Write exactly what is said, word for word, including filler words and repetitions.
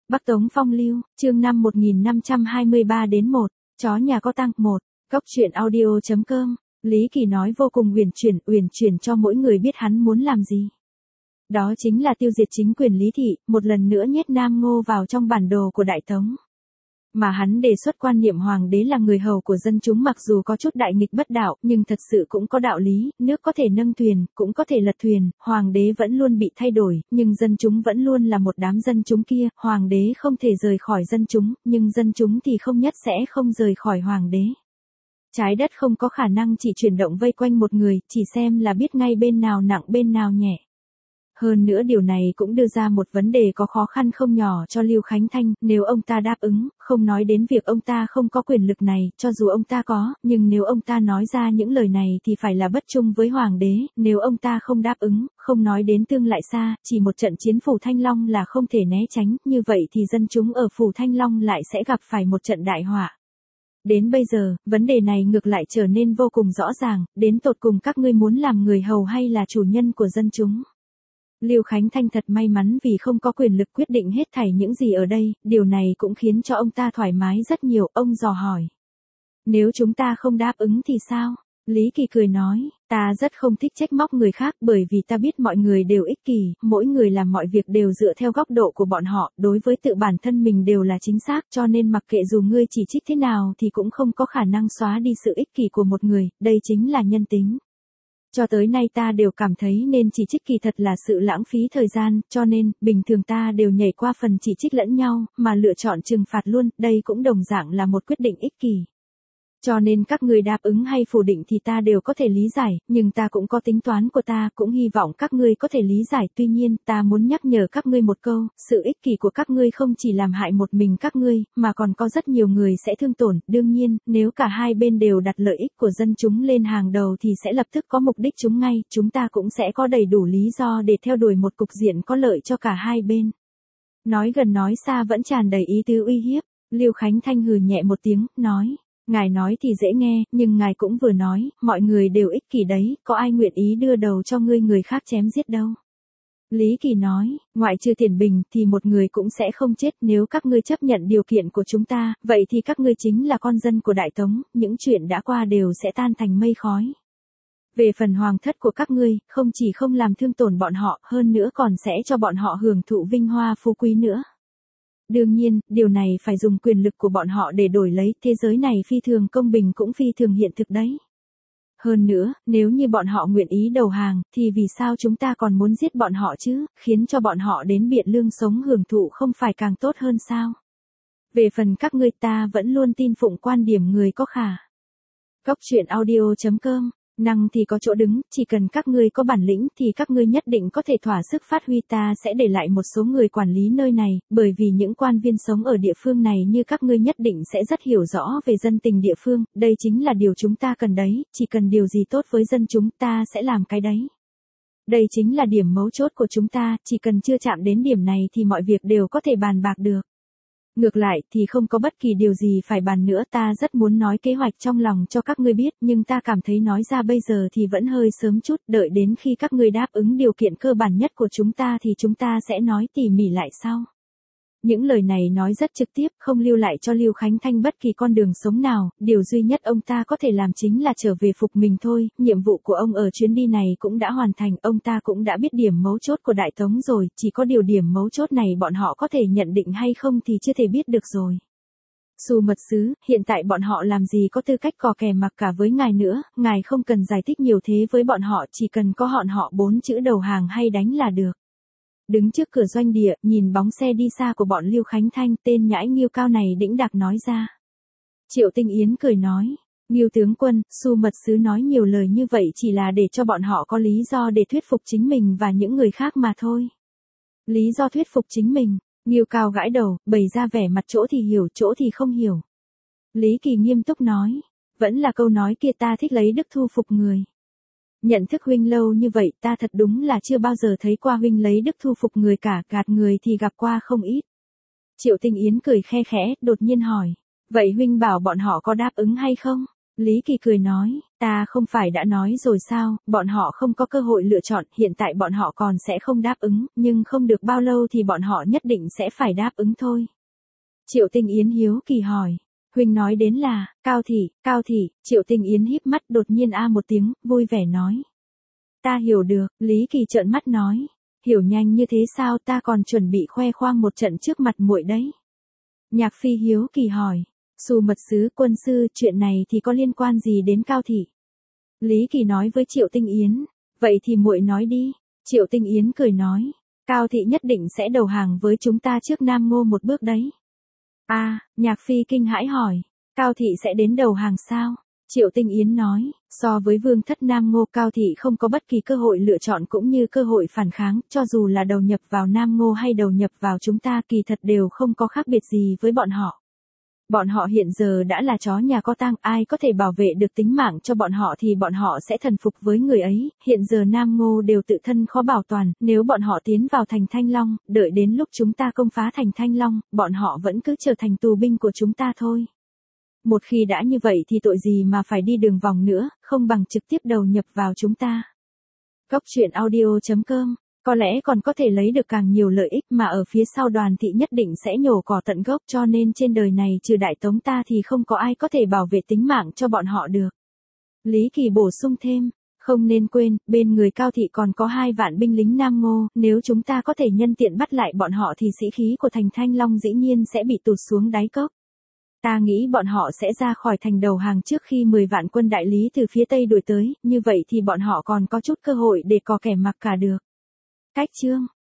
Bắc Tống Phong Lưu, chương năm một nghìn năm trăm hai mươi ba đến một, chó nhà có tang một, Cốc truyện audio chấm com, Lý Kỳ nói vô cùng uyển chuyển, uyển chuyển cho mỗi người biết hắn muốn làm gì. Đó chính là tiêu diệt chính quyền Lý Thị, một lần nữa nhét Nam Ngô vào trong bản đồ của Đại Tống. Mà hắn đề xuất quan niệm hoàng đế là người hầu của dân chúng, mặc dù có chút đại nghịch bất đạo, nhưng thật sự cũng có đạo lý, nước có thể nâng thuyền, cũng có thể lật thuyền, hoàng đế vẫn luôn bị thay đổi, nhưng dân chúng vẫn luôn là một đám dân chúng kia, hoàng đế không thể rời khỏi dân chúng, nhưng dân chúng thì không nhất sẽ không rời khỏi hoàng đế. Trái đất không có khả năng chỉ chuyển động vây quanh một người, chỉ xem là biết ngay bên nào nặng bên nào nhẹ. Hơn nữa điều này cũng đưa ra một vấn đề có khó khăn không nhỏ cho Lưu Khánh Thanh, nếu ông ta đáp ứng, không nói đến việc ông ta không có quyền lực này, cho dù ông ta có, nhưng nếu ông ta nói ra những lời này thì phải là bất trung với hoàng đế, nếu ông ta không đáp ứng, không nói đến tương lại xa, chỉ một trận chiến Phủ Thanh Long là không thể né tránh, như vậy thì dân chúng ở Phủ Thanh Long lại sẽ gặp phải một trận đại họa. Đến bây giờ, vấn đề này ngược lại trở nên vô cùng rõ ràng, đến tột cùng các ngươi muốn làm người hầu hay là chủ nhân của dân chúng. Lưu Khánh Thanh thật may mắn vì không có quyền lực quyết định hết thảy những gì ở đây, điều này cũng khiến cho ông ta thoải mái rất nhiều, ông dò hỏi. Nếu chúng ta không đáp ứng thì sao? Lý Kỳ cười nói, ta rất không thích trách móc người khác bởi vì ta biết mọi người đều ích kỷ, mỗi người làm mọi việc đều dựa theo góc độ của bọn họ, đối với tự bản thân mình đều là chính xác, cho nên mặc kệ dù ngươi chỉ trích thế nào thì cũng không có khả năng xóa đi sự ích kỷ của một người, đây chính là nhân tính. Cho tới nay ta đều cảm thấy nên chỉ trích kỳ thật là sự lãng phí thời gian, cho nên, bình thường ta đều nhảy qua phần chỉ trích lẫn nhau, mà lựa chọn trừng phạt luôn, đây cũng đồng dạng là một quyết định ích kỷ. Cho nên các ngươi đáp ứng hay phủ định thì ta đều có thể lý giải, nhưng ta cũng có tính toán của ta, cũng hy vọng các ngươi có thể lý giải, tuy nhiên, ta muốn nhắc nhở các ngươi một câu, sự ích kỷ của các ngươi không chỉ làm hại một mình các ngươi, mà còn có rất nhiều người sẽ thương tổn, đương nhiên, nếu cả hai bên đều đặt lợi ích của dân chúng lên hàng đầu thì sẽ lập tức có mục đích chúng ngay, chúng ta cũng sẽ có đầy đủ lý do để theo đuổi một cục diện có lợi cho cả hai bên. Nói gần nói xa vẫn tràn đầy ý tứ uy hiếp, Lưu Khánh Thanh hừ nhẹ một tiếng, nói. Ngài nói thì dễ nghe, nhưng ngài cũng vừa nói, mọi người đều ích kỷ đấy, có ai nguyện ý đưa đầu cho ngươi người khác chém giết đâu. Lý Kỳ nói, ngoại trừ Tiền Bình thì một người cũng sẽ không chết, nếu các ngươi chấp nhận điều kiện của chúng ta, vậy thì các ngươi chính là con dân của Đại Tống, những chuyện đã qua đều sẽ tan thành mây khói. Về phần hoàng thất của các ngươi, không chỉ không làm thương tổn bọn họ, hơn nữa còn sẽ cho bọn họ hưởng thụ vinh hoa phú quý nữa. Đương nhiên, điều này phải dùng quyền lực của bọn họ để đổi lấy, thế giới này phi thường công bình cũng phi thường hiện thực đấy. Hơn nữa, nếu như bọn họ nguyện ý đầu hàng, thì vì sao chúng ta còn muốn giết bọn họ chứ, khiến cho bọn họ đến Biện Lương sống hưởng thụ không phải càng tốt hơn sao? Về phần các ngươi ta vẫn luôn tin phụng quan điểm người có khả. Cốc truyện audio chấm com Năng thì có chỗ đứng, chỉ cần các ngươi có bản lĩnh thì các ngươi nhất định có thể thỏa sức phát huy, ta sẽ để lại một số người quản lý nơi này, bởi vì những quan viên sống ở địa phương này như các ngươi nhất định sẽ rất hiểu rõ về dân tình địa phương, đây chính là điều chúng ta cần đấy, chỉ cần điều gì tốt với dân chúng ta sẽ làm cái đấy. Đây chính là điểm mấu chốt của chúng ta, chỉ cần chưa chạm đến điểm này thì mọi việc đều có thể bàn bạc được. Ngược lại thì không có bất kỳ điều gì phải bàn nữa, ta rất muốn nói kế hoạch trong lòng cho các ngươi biết, nhưng ta cảm thấy nói ra bây giờ thì vẫn hơi sớm chút, đợi đến khi các ngươi đáp ứng điều kiện cơ bản nhất của chúng ta thì chúng ta sẽ nói tỉ mỉ lại sau. Những lời này nói rất trực tiếp, không lưu lại cho Lưu Khánh Thanh bất kỳ con đường sống nào, điều duy nhất ông ta có thể làm chính là trở về phục mình thôi, nhiệm vụ của ông ở chuyến đi này cũng đã hoàn thành, ông ta cũng đã biết điểm mấu chốt của Đại Tống rồi, chỉ có điều điểm mấu chốt này bọn họ có thể nhận định hay không thì chưa thể biết được rồi. Xu mật sứ, hiện tại bọn họ làm gì có tư cách cò kè mặc cả với ngài nữa, ngài không cần giải thích nhiều thế với bọn họ, chỉ cần có họ họ bốn chữ đầu hàng hay đánh là được. Đứng trước cửa doanh địa, nhìn bóng xe đi xa của bọn Lưu Khánh Thanh, tên nhãi Nghiêu cao này đĩnh đạc nói ra. Triệu Tinh Yến cười nói, Nghiêu tướng quân, Xu mật sứ nói nhiều lời như vậy chỉ là để cho bọn họ có lý do để thuyết phục chính mình và những người khác mà thôi. Lý do thuyết phục chính mình, Nghiêu cao gãi đầu, bày ra vẻ mặt chỗ thì hiểu, chỗ thì không hiểu. Lý Kỳ nghiêm túc nói, vẫn là câu nói kia, ta thích lấy đức thu phục người. Nhận thức huynh lâu như vậy, ta thật đúng là chưa bao giờ thấy qua huynh lấy đức thu phục người cả, gạt người thì gặp qua không ít. Triệu Tinh Yến cười khe khẽ, đột nhiên hỏi, vậy huynh bảo bọn họ có đáp ứng hay không? Lý Kỳ cười nói, Ta không phải đã nói rồi sao, bọn họ không có cơ hội lựa chọn, hiện tại bọn họ còn sẽ không đáp ứng, nhưng không được bao lâu thì bọn họ nhất định sẽ phải đáp ứng thôi. Triệu Tinh Yến hiếu kỳ hỏi. Huynh nói đến là, Cao Thị, Cao Thị, Triệu Tinh Yến híp mắt đột nhiên a một tiếng, vui vẻ nói. Ta hiểu được, Lý Kỳ trợn mắt nói. Hiểu nhanh như thế sao, ta còn chuẩn bị khoe khoang một trận trước mặt muội đấy. Nhạc Phi hiếu kỳ hỏi. Xù mật sứ quân sư, chuyện này thì có liên quan gì đến Cao Thị? Lý Kỳ nói với Triệu Tinh Yến. Vậy thì muội nói đi. Triệu Tinh Yến cười nói. Cao Thị nhất định sẽ đầu hàng với chúng ta trước Nam Ngô một bước đấy. A, à, Nhạc Phi kinh hãi hỏi. Cao Thị sẽ đến đầu hàng sao? Triệu Tinh Yến nói. So với vương thất Nam Ngô, Cao Thị không có bất kỳ cơ hội lựa chọn cũng như cơ hội phản kháng, cho dù là đầu nhập vào Nam Ngô hay đầu nhập vào chúng ta kỳ thật đều không có khác biệt gì với bọn họ. Bọn họ hiện giờ đã là chó nhà có tang, ai có thể bảo vệ được tính mạng cho bọn họ thì bọn họ sẽ thần phục với người ấy, hiện giờ Nam Ngô đều tự thân khó bảo toàn, nếu bọn họ tiến vào thành Thanh Long, đợi đến lúc chúng ta công phá thành Thanh Long, bọn họ vẫn cứ trở thành tù binh của chúng ta thôi. Một khi đã như vậy thì tội gì mà phải đi đường vòng nữa, không bằng trực tiếp đầu nhập vào chúng ta. Góc truyện audio chấm com, có lẽ còn có thể lấy được càng nhiều lợi ích mà ở phía sau Đoàn Thị nhất định sẽ nhổ cỏ tận gốc, cho nên trên đời này trừ Đại Tống ta thì không có ai có thể bảo vệ tính mạng cho bọn họ được. Lý Kỳ bổ sung thêm, không nên quên, bên người Cao Thị còn có hai vạn binh lính Nam Ngô, nếu chúng ta có thể nhân tiện bắt lại bọn họ thì sĩ khí của thành Thanh Long dĩ nhiên sẽ bị tụt xuống đáy cốc. Ta nghĩ bọn họ sẽ ra khỏi thành đầu hàng trước khi mười vạn quân đại lý từ phía Tây đuổi tới, như vậy thì bọn họ còn có chút cơ hội để cò kẻ mặc cả được. Cách chương